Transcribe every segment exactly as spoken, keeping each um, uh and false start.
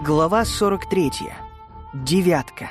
Глава сорок третья. Девятка.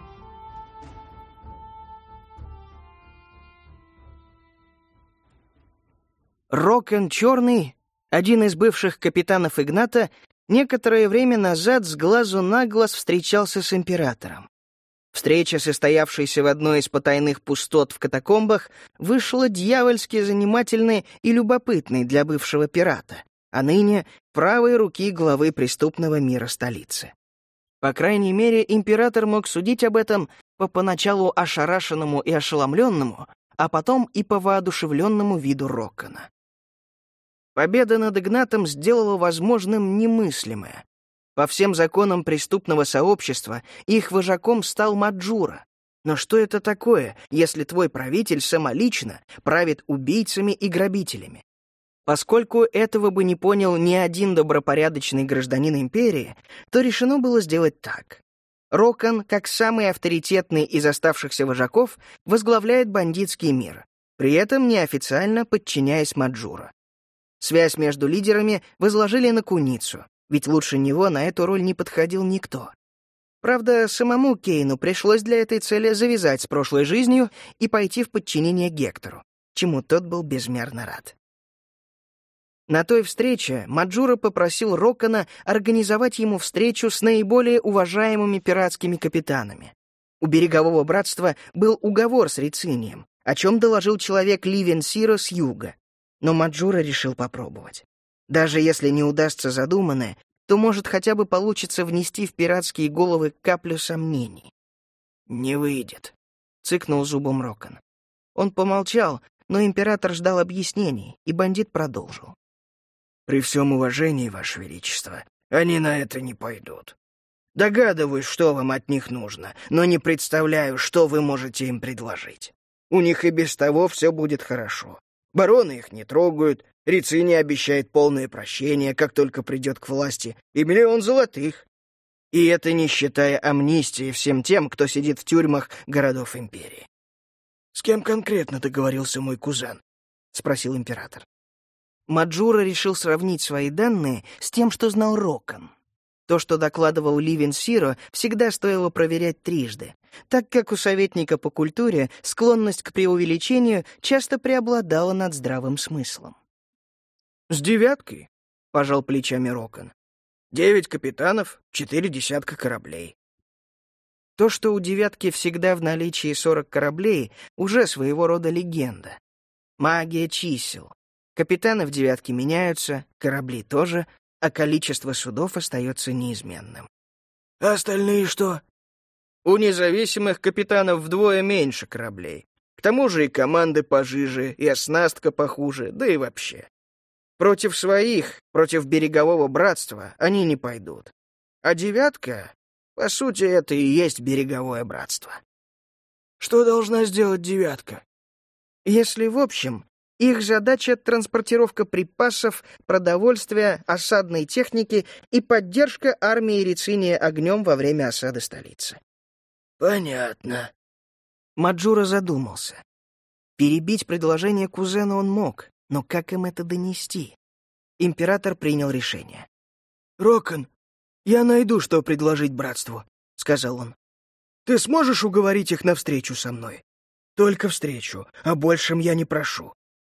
Рокон Черный, один из бывших капитанов Игната, некоторое время назад с глазу на глаз встречался с императором. Встреча, состоявшаяся в одной из потайных пустот в катакомбах, вышла дьявольски занимательной и любопытной для бывшего пирата, а ныне правой руки главы преступного мира столицы. По крайней мере, император мог судить об этом по поначалу ошарашенному и ошеломленному, а потом и по воодушевленному виду Рокона. Победа над Игнатом сделала возможным немыслимое. По всем законам преступного сообщества их вожаком стал Маджура. Но что это такое, если твой правитель самолично правит убийцами и грабителями? Поскольку этого бы не понял ни один добропорядочный гражданин империи, то решено было сделать так. Рокон, как самый авторитетный из оставшихся вожаков, возглавляет бандитский мир, при этом неофициально подчиняясь Маджура. Связь между лидерами возложили на куницу, ведь лучше него на эту роль не подходил никто. Правда, самому Кейну пришлось для этой цели завязать с прошлой жизнью и пойти в подчинение Гектору, чему тот был безмерно рад. На той встрече Маджура попросил Рокона организовать ему встречу с наиболее уважаемыми пиратскими капитанами. У Берегового братства был уговор с Рицинием, о чем доложил человек Ливен Сиро с юга. Но Маджура решил попробовать. Даже если не удастся задуманное, то, может, хотя бы получится внести в пиратские головы каплю сомнений. «Не выйдет», — цыкнул зубом Рокон. Он помолчал, но император ждал объяснений, и бандит продолжил. «При всем уважении, Ваше Величество, они на это не пойдут. Догадываюсь, что вам от них нужно, но не представляю, что вы можете им предложить. У них и без того все будет хорошо. Бароны их не трогают, Рицини обещает полное прощение, как только придет к власти, и миллион золотых. И это не считая амнистии всем тем, кто сидит в тюрьмах городов империи». «С кем конкретно договорился мой кузен?» — спросил император. Маджура решил сравнить свои данные с тем, что знал Рокон. То, что докладывал Ливен Сиро, всегда стоило проверять трижды, так как у советника по культуре склонность к преувеличению часто преобладала над здравым смыслом. «С девяткой», — пожал плечами Рокон. «Девять капитанов, четыре десятка кораблей». То, что у девятки всегда в наличии сорок кораблей, уже своего рода легенда. Магия чисел. Капитаны в девятке меняются, корабли тоже, а количество судов остается неизменным. «А остальные что?» «У независимых капитанов вдвое меньше кораблей. К тому же и команды пожиже, и оснастка похуже, да и вообще. Против своих, против Берегового братства они не пойдут. А девятка, по сути, это и есть Береговое братство». «Что должна сделать девятка?» «Если в общем, их задача — транспортировка припасов, продовольствия, осадной техники и поддержка армии Рициния огнем во время осады столицы». «Понятно». Маджура задумался. Перебить предложение кузена он мог, но как им это донести? Император принял решение. «Рокон, я найду, что предложить братству», — сказал он. «Ты сможешь уговорить их на встречу со мной? Только встречу, о большем я не прошу».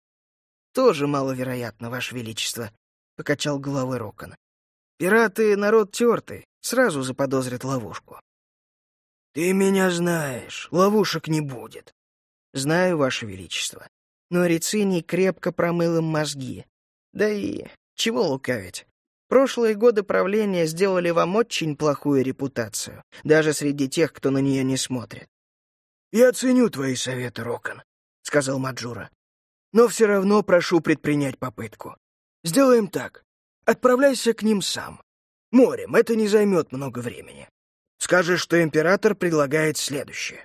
«Тоже маловероятно, Ваше Величество», — покачал головой Рокон. «Пираты — народ тертый, сразу заподозрят ловушку». «Ты меня знаешь, ловушек не будет». «Знаю, Ваше Величество, но Рициний крепко промыл им мозги. Да и чего лукавить. Прошлые годы правления сделали вам очень плохую репутацию, даже среди тех, кто на нее не смотрит». «Я ценю твои советы, Рокон», — сказал Маджура. «Но все равно прошу предпринять попытку. Сделаем так. Отправляйся к ним сам. Морем, это не займет много времени. Скажешь, что император предлагает следующее».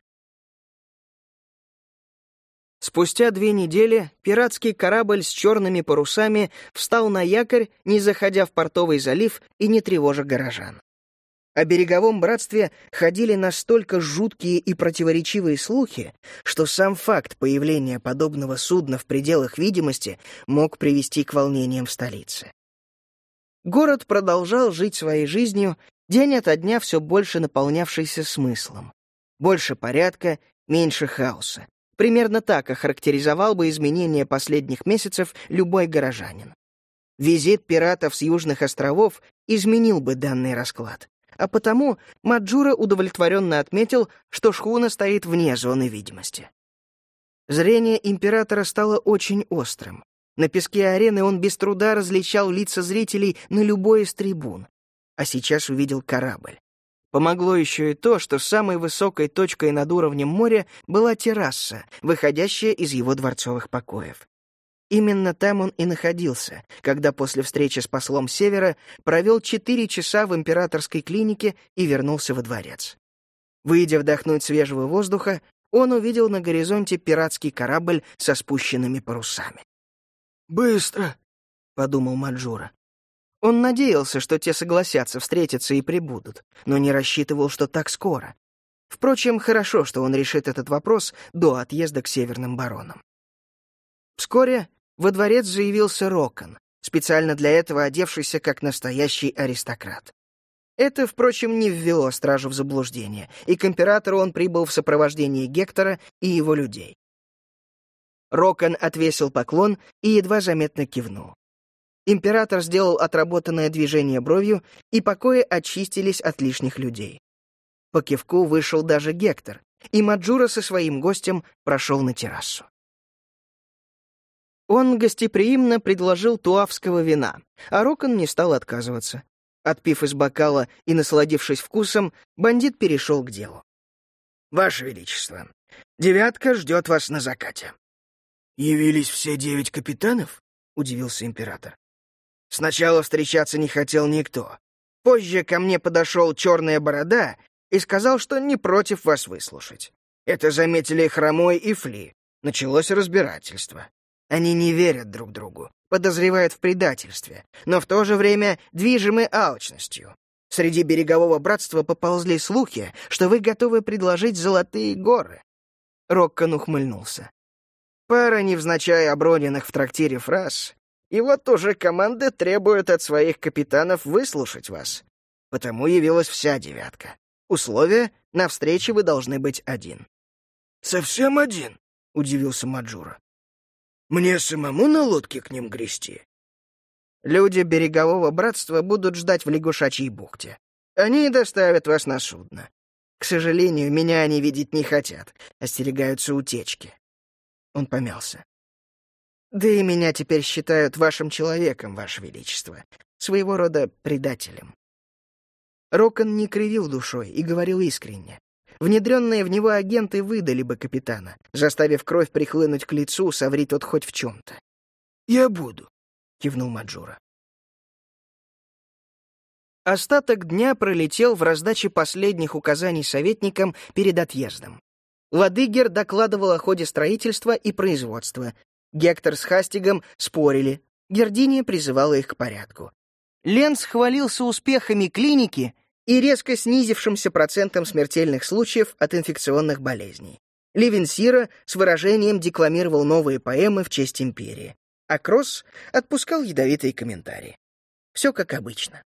Спустя две недели пиратский корабль с черными парусами встал на якорь, не заходя в портовый залив и не тревожа горожан. О Береговом братстве ходили настолько жуткие и противоречивые слухи, что сам факт появления подобного судна в пределах видимости мог привести к волнениям в столице. Город продолжал жить своей жизнью, День ото дня все больше наполнявшийся смыслом. Больше порядка, меньше хаоса. Примерно так охарактеризовал бы изменения последних месяцев любой горожанин. Визит пиратов с Южных островов изменил бы данный расклад, а потому Маджура удовлетворенно отметил, что шхуна стоит вне зоны видимости. Зрение императора стало очень острым. На песке арены он без труда различал лица зрителей на любой из трибун, а сейчас увидел корабль. Помогло еще и то, что самой высокой точкой над уровнем моря была терраса, выходящая из его дворцовых покоев. Именно там он и находился, когда после встречи с послом Севера провел четыре часа в императорской клинике и вернулся во дворец. Выйдя вдохнуть свежего воздуха, он увидел на горизонте пиратский корабль со спущенными парусами. «Быстро», — подумал Маджура. Он надеялся, что те согласятся встретиться и прибудут, но не рассчитывал, что так скоро. Впрочем, хорошо, что он решит этот вопрос до отъезда к Северным баронам. Вскоре во дворец заявился Рокон, специально для этого одевшийся как настоящий аристократ. Это, впрочем, не ввело стражу в заблуждение, и к императору он прибыл в сопровождении Гектора и его людей. Рокон отвесил поклон и едва заметно кивнул. Император сделал отработанное движение бровью, и покои очистились от лишних людей. По кивку вышел даже Гектор, и Маджура со своим гостем прошел на террасу. Он гостеприимно предложил туавского вина, а Рокон не стал отказываться. Отпив из бокала и насладившись вкусом, бандит перешел к делу. «Ваше Величество, девятка ждет вас на закате». «Явились все девять капитанов?» — удивился император. «Сначала встречаться не хотел никто. Позже ко мне подошел Черная Борода и сказал, что не против вас выслушать. Это заметили Хромой и Фли. Началось разбирательство. Они не верят друг другу, подозревают в предательстве, но в то же время движимы алчностью. Среди берегового братства поползли слухи, что вы готовы предложить золотые горы». Роккон ухмыльнулся. Пара невзначай оброненных в трактире фраз, и вот уже команды требуют от своих капитанов выслушать вас. Потому явилась вся девятка. Условие — на встрече вы должны быть один. «Совсем один?» — удивился Маджура. «Мне самому на лодке к ним грести?» «Люди берегового братства будут ждать в лягушачьей бухте. Они доставят вас на судно. К сожалению, меня они видеть не хотят, остерегаются утечки». Он помялся. «Да и меня теперь считают вашим человеком, ваше величество, своего рода предателем». Рокон не кривил душой и говорил искренне. Внедренные в него агенты выдали бы капитана, заставив кровь прихлынуть к лицу, соври тот хоть в чем-то. «Я буду», — кивнул Маджура. Остаток дня пролетел в раздаче последних указаний советникам перед отъездом. Ладыгер докладывал о ходе строительства и производства. Гектор с Хастигом спорили. Гердиния призывала их к порядку. Ленц хвалился успехами клиники и резко снизившимся процентом смертельных случаев от инфекционных болезней. Ливенсира с выражением декламировал новые поэмы в честь империи, а Кросс отпускал ядовитые комментарии. Все как обычно.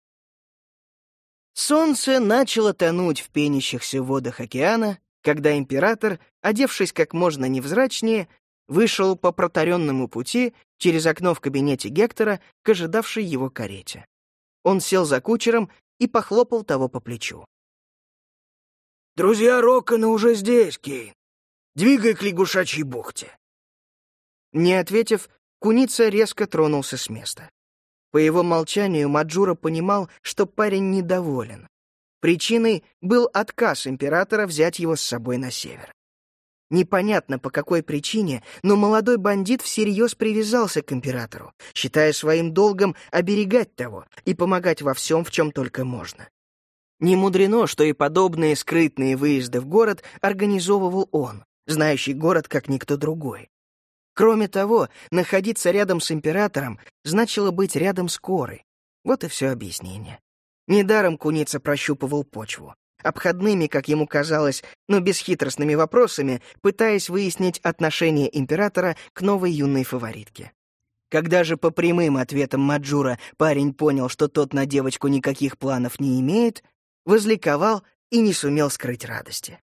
Солнце начало тонуть в пенящихся водах океана, когда император, одевшись как можно невзрачнее, вышел по протаренному пути через окно в кабинете Гектора к ожидавшей его карете. Он сел за кучером и похлопал того по плечу. «Друзья Роккона уже здесь, Кейн. Двигай к лягушачьей бухте». Не ответив, куница резко тронулся с места. По его молчанию Маджура понимал, что парень недоволен. Причиной был отказ императора взять его с собой на север. Непонятно, по какой причине, но молодой бандит всерьез привязался к императору, считая своим долгом оберегать того и помогать во всем, в чем только можно. Не мудрено, что и подобные скрытные выезды в город организовывал он, знающий город как никто другой. Кроме того, находиться рядом с императором значило быть рядом с Корой. Вот и все объяснение. Недаром куница прощупывал почву, обходными, как ему казалось, но бесхитростными вопросами, пытаясь выяснить отношение императора к новой юной фаворитке. Когда же по прямым ответам Маджура парень понял, что тот на девочку никаких планов не имеет, возликовал и не сумел скрыть радости.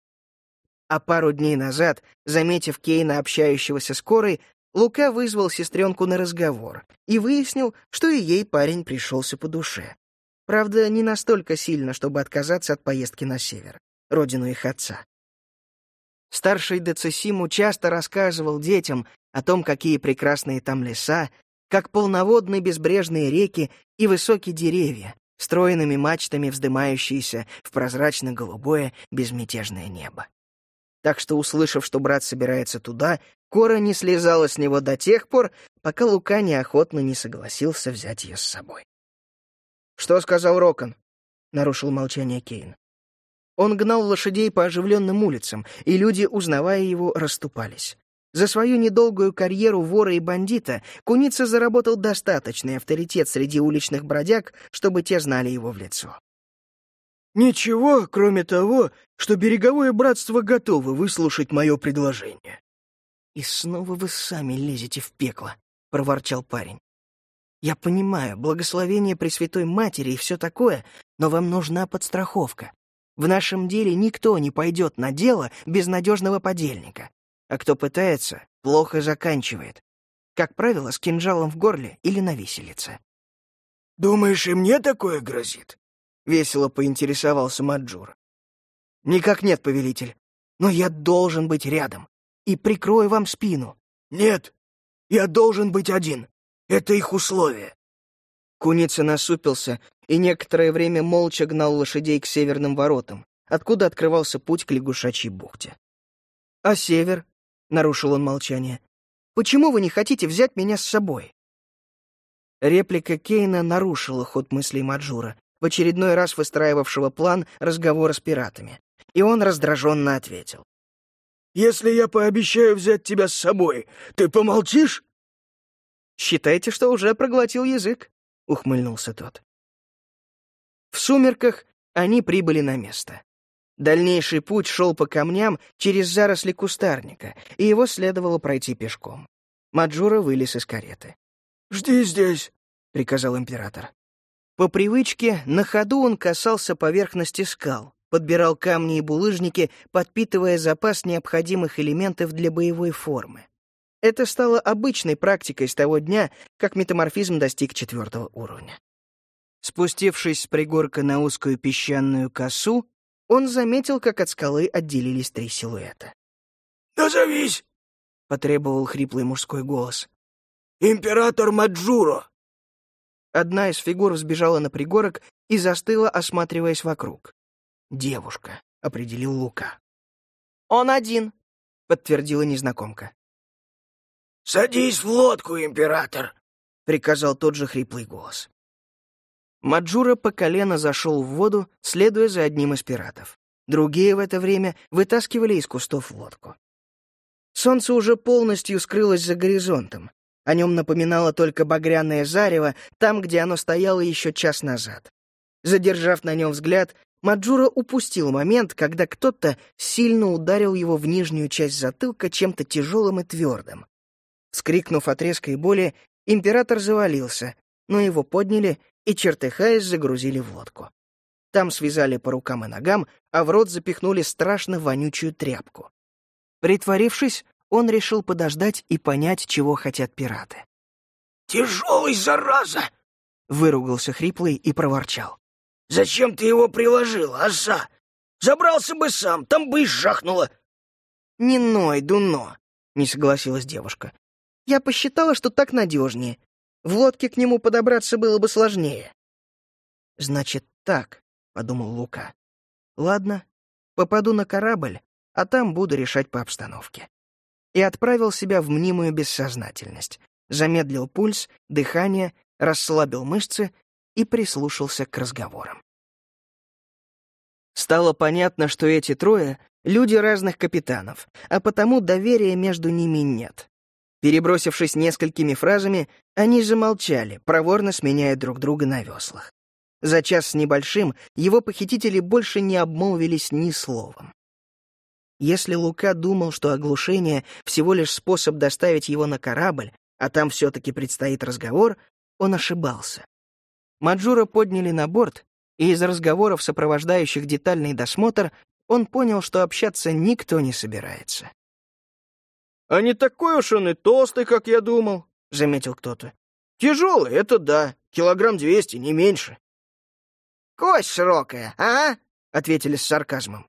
А пару дней назад, заметив Кейна, общающегося с Корой, Лука вызвал сестренку на разговор и выяснил, что и ей парень пришелся по душе. Правда, не настолько сильно, чтобы отказаться от поездки на север, родину их отца. Старший Децисиму часто рассказывал детям о том, какие прекрасные там леса, как полноводные безбрежные реки и высокие деревья, стройными мачтами вздымающиеся в прозрачно-голубое безмятежное небо. Так что, услышав, что брат собирается туда, Кора не слезала с него до тех пор, пока Лука неохотно не согласился взять ее с собой. «Что сказал Рокон?» — нарушил молчание Кейн. Он гнал лошадей по оживленным улицам, и люди, узнавая его, расступались. За свою недолгую карьеру вора и бандита Куница заработал достаточный авторитет среди уличных бродяг, чтобы те знали его в лицо. «Ничего, кроме того, что береговое братство готово выслушать мое предложение». «И снова вы сами лезете в пекло», — проворчал парень. «Я понимаю, благословение Пресвятой Матери и все такое, но вам нужна подстраховка. В нашем деле никто не пойдет на дело без надежного подельника, а кто пытается, плохо заканчивает. Как правило, с кинжалом в горле или на виселице». «Думаешь, и мне такое грозит?» — весело поинтересовался Маджура. «Никак нет, повелитель. Но я должен быть рядом и прикрою вам спину». «Нет, я должен быть один. Это их условие». Куница насупился и некоторое время молча гнал лошадей к северным воротам, откуда открывался путь к лягушачьей бухте. «А север?» — нарушил он молчание. «Почему вы не хотите взять меня с собой?» Реплика Кейна нарушила ход мыслей Маджура, в очередной раз выстраивавшего план разговора с пиратами, и он раздраженно ответил. «Если я пообещаю взять тебя с собой, ты помолчишь?» «Считайте, что уже проглотил язык», — ухмыльнулся тот. В сумерках они прибыли на место. Дальнейший путь шел по камням через заросли кустарника, и его следовало пройти пешком. Маджура вылез из кареты. «Жди здесь», — приказал император. По привычке, на ходу он касался поверхности скал, подбирал камни и булыжники, подпитывая запас необходимых элементов для боевой формы. Это стало обычной практикой с того дня, как метаморфизм достиг четвертого уровня. Спустившись с пригорка на узкую песчаную косу, он заметил, как от скалы отделились три силуэта. «Назовись!» — потребовал хриплый мужской голос. «Император Маджуро!» Одна из фигур взбежала на пригорок и застыла, осматриваясь вокруг. «Девушка», — определил Лука. «Он один», — подтвердила незнакомка. «Садись в лодку, император», — приказал тот же хриплый голос. Маджура по колено зашел в воду, следуя за одним из пиратов. Другие в это время вытаскивали из кустов лодку. Солнце уже полностью скрылось за горизонтом. О нем напоминало только багряное зарево там, где оно стояло еще час назад. Задержав на нем взгляд, Маджура упустил момент, когда кто-то сильно ударил его в нижнюю часть затылка чем-то тяжелым и твердым. Вскрикнув от резкой боли, император завалился, но его подняли и, чертыхаясь, загрузили в лодку. Там связали по рукам и ногам, а в рот запихнули страшно вонючую тряпку. Притворившись, он решил подождать и понять, чего хотят пираты. «Тяжелый, зараза!» — выругался хриплый и проворчал. «Зачем ты его приложил, оса? Забрался бы сам, там бы и жахнуло!» «Не ной, Дуно!» — не согласилась девушка. «Я посчитала, что так надежнее. В лодке к нему подобраться было бы сложнее». «Значит, так», — подумал Лука. «Ладно, попаду на корабль, а там буду решать по обстановке». И отправил себя в мнимую бессознательность, замедлил пульс, дыхание, расслабил мышцы и прислушался к разговорам. Стало понятно, что эти трое — люди разных капитанов, а потому доверия между ними нет. Перебросившись несколькими фразами, они замолчали, проворно сменяя друг друга на веслах. За час с небольшим его похитители больше не обмолвились ни словом. Если Лука думал, что оглушение — всего лишь способ доставить его на корабль, а там все-таки предстоит разговор, он ошибался. Маджура подняли на борт, и из разговоров, сопровождающих детальный досмотр, он понял, что общаться никто не собирается. «А не такой уж он и толстый, как я думал», — заметил кто-то. «Тяжелый, это да, килограмм двести, не меньше». «Кость широкая, а?» — ответили с сарказмом.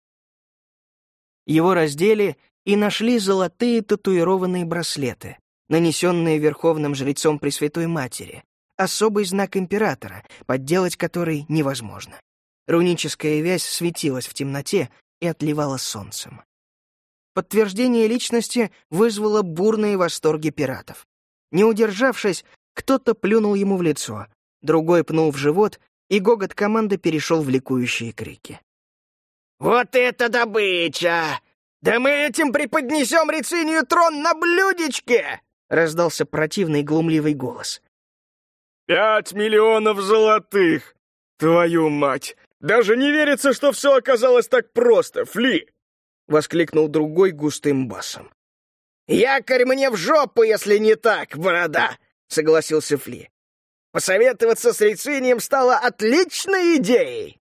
Его раздели и нашли золотые татуированные браслеты, нанесенные верховным жрецом Пресвятой Матери, особый знак императора, подделать который невозможно. Руническая вязь светилась в темноте и отливала солнцем. Подтверждение личности вызвало бурные восторги пиратов. Не удержавшись, кто-то плюнул ему в лицо, другой пнул в живот, и гогот команды перешел в ликующие крики. «Вот это добыча! Да мы этим преподнесем Рицинию трон на блюдечке!» — раздался противный глумливый голос. «Пять миллионов золотых! Твою мать! Даже не верится, что все оказалось так просто, Фли!» — воскликнул другой густым басом. «Якорь мне в жопу, если не так, борода!» — согласился Фли. «Посоветоваться с Рицинием стало отличной идеей!»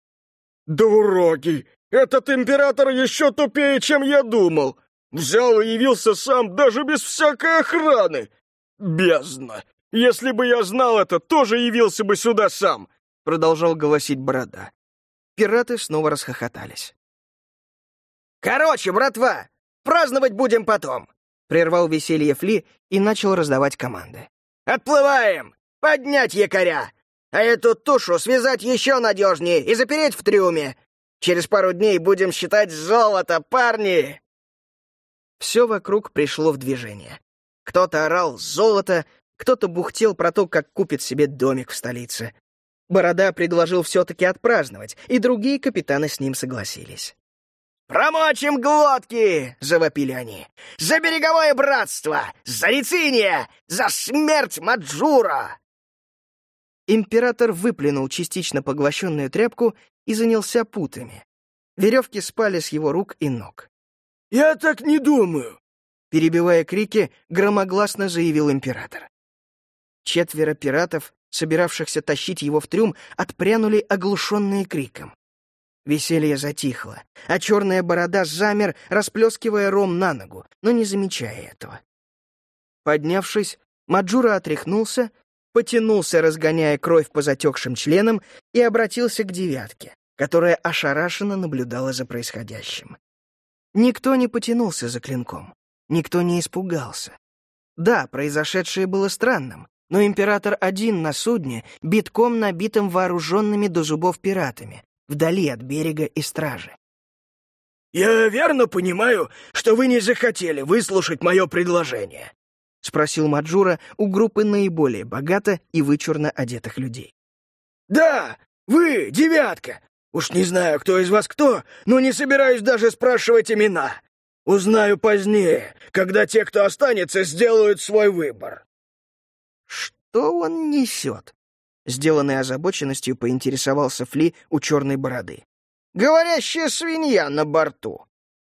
«Дуроги! Этот император еще тупее, чем я думал! Взял и явился сам, даже без всякой охраны! Бездна! Если бы я знал это, тоже явился бы сюда сам!» — продолжал голосить Борода. Пираты снова расхохотались. «Короче, братва, праздновать будем потом!» — прервал веселье Фли и начал раздавать команды. «Отплываем! Поднять якоря! А эту тушу связать еще надежнее и запереть в трюме! Через пару дней будем считать золото, парни!» Все вокруг пришло в движение. Кто-то орал «золото», кто-то бухтел про то, как купит себе домик в столице. Борода предложил все-таки отпраздновать, и другие капитаны с ним согласились. «Промочим глотки!» — завопили они. «За береговое братство! За Рициния! За смерть Маджура!» Император выплюнул частично поглощенную тряпку и занялся путами. Веревки спали с его рук и ног. «Я так не думаю!» — перебивая крики, громогласно заявил император. Четверо пиратов, собиравшихся тащить его в трюм, отпрянули, оглушенные криком. Веселье затихло, а черная борода замер, расплескивая ром на ногу, но не замечая этого. Поднявшись, Маджура отряхнулся, потянулся, разгоняя кровь по затекшим членам, и обратился к девятке, которая ошарашенно наблюдала за происходящим. Никто не потянулся за клинком, никто не испугался. Да, произошедшее было странным, но император один на судне, битком набитым вооруженными до зубов пиратами, вдали от берега и стражи. «Я верно понимаю, что вы не захотели выслушать мое предложение?» — спросил Маджура у группы наиболее богато и вычурно одетых людей. «Да, вы, девятка! Уж не знаю, кто из вас кто, но не собираюсь даже спрашивать имена. Узнаю позднее, когда те, кто останется, сделают свой выбор». «Что он несет?» — сделанной озабоченностью поинтересовался Фли у черной бороды. «Говорящая свинья на борту!»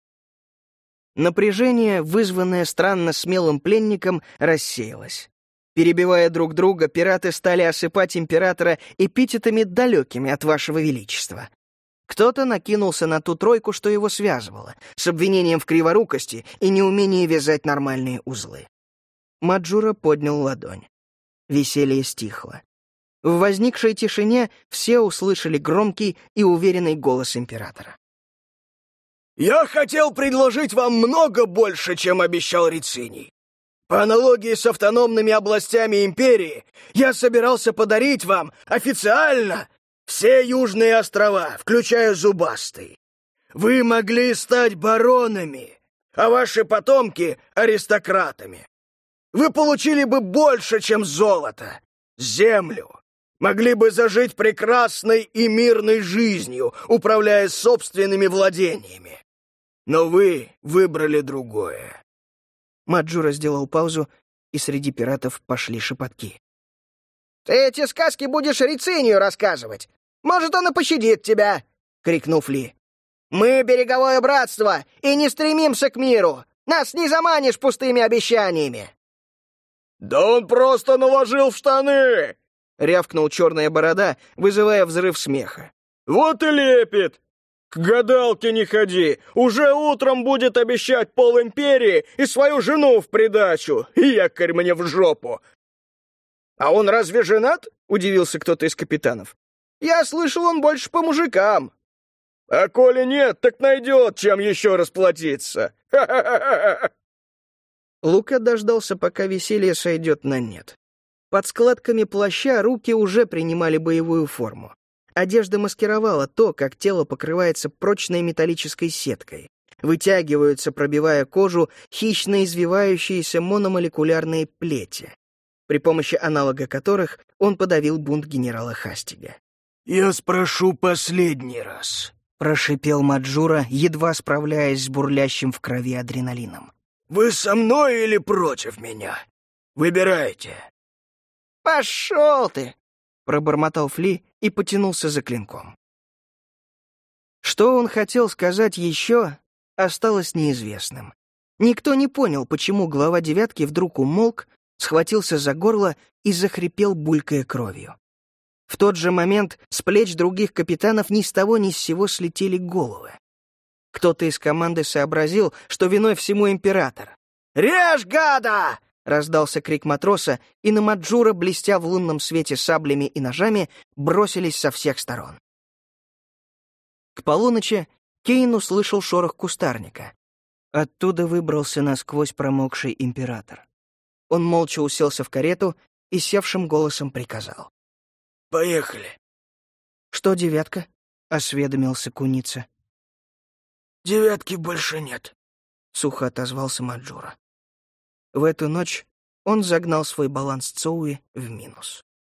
Напряжение, вызванное странно смелым пленником, рассеялось. Перебивая друг друга, пираты стали осыпать императора эпитетами, далекими от вашего величества. Кто-то накинулся на ту тройку, что его связывало, с обвинением в криворукости и неумении вязать нормальные узлы. Маджура поднял ладонь. Веселье стихло. В возникшей тишине все услышали громкий и уверенный голос императора. «Я хотел предложить вам много больше, чем обещал Рициний. По аналогии с автономными областями империи, я собирался подарить вам официально все южные острова, включая Зубастый. Вы могли стать баронами, а ваши потомки — аристократами. Вы получили бы больше, чем золото, землю, могли бы зажить прекрасной и мирной жизнью, управляя собственными владениями. Но вы выбрали другое». Маджура сделал паузу, и среди пиратов пошли шепотки. «Ты эти сказки будешь Рицинию рассказывать? Может, он и пощадит тебя!» — крикнул Фли. «Мы береговое братство и не стремимся к миру! Нас не заманишь пустыми обещаниями!» «Да он просто наложил в штаны!» — рявкнул черная борода, вызывая взрыв смеха. «Вот и лепит! К гадалке не ходи! Уже утром будет обещать пол империи и свою жену в придачу! Якорь мне в жопу!» «А он разве женат?» — удивился кто-то из капитанов. «Я слышал, он больше по мужикам». «А коли нет, так найдет, чем еще расплатиться! Ха-ха-ха-ха!» Лука дождался, пока веселье сойдет на нет. Под складками плаща руки уже принимали боевую форму. Одежда маскировала то, как тело покрывается прочной металлической сеткой. Вытягиваются, пробивая кожу, хищно извивающиеся мономолекулярные плети, при помощи аналога которых он подавил бунт генерала Хастига. «Я спрошу последний раз», — прошипел Маджура, едва справляясь с бурлящим в крови адреналином. «Вы со мной или против меня? Выбирайте». «Пошел ты!» — пробормотал Фли и потянулся за клинком. Что он хотел сказать еще, осталось неизвестным. Никто не понял, почему глава девятки вдруг умолк, схватился за горло и захрипел, булькая кровью. В тот же момент с плеч других капитанов ни с того ни с сего слетели головы. Кто-то из команды сообразил, что виной всему император. «Режь, гада!» — раздался крик матроса, и на Маджура, блестя в лунном свете саблями и ножами, бросились со всех сторон. К полуночи Кейн услышал шорох кустарника. Оттуда выбрался насквозь промокший император. Он молча уселся в карету и севшим голосом приказал: «Поехали». «Что, девятка?» — осведомился куница. «Девятки больше нет», — сухо отозвался Маджура. В эту ночь он загнал свой баланс Цоуи в минус.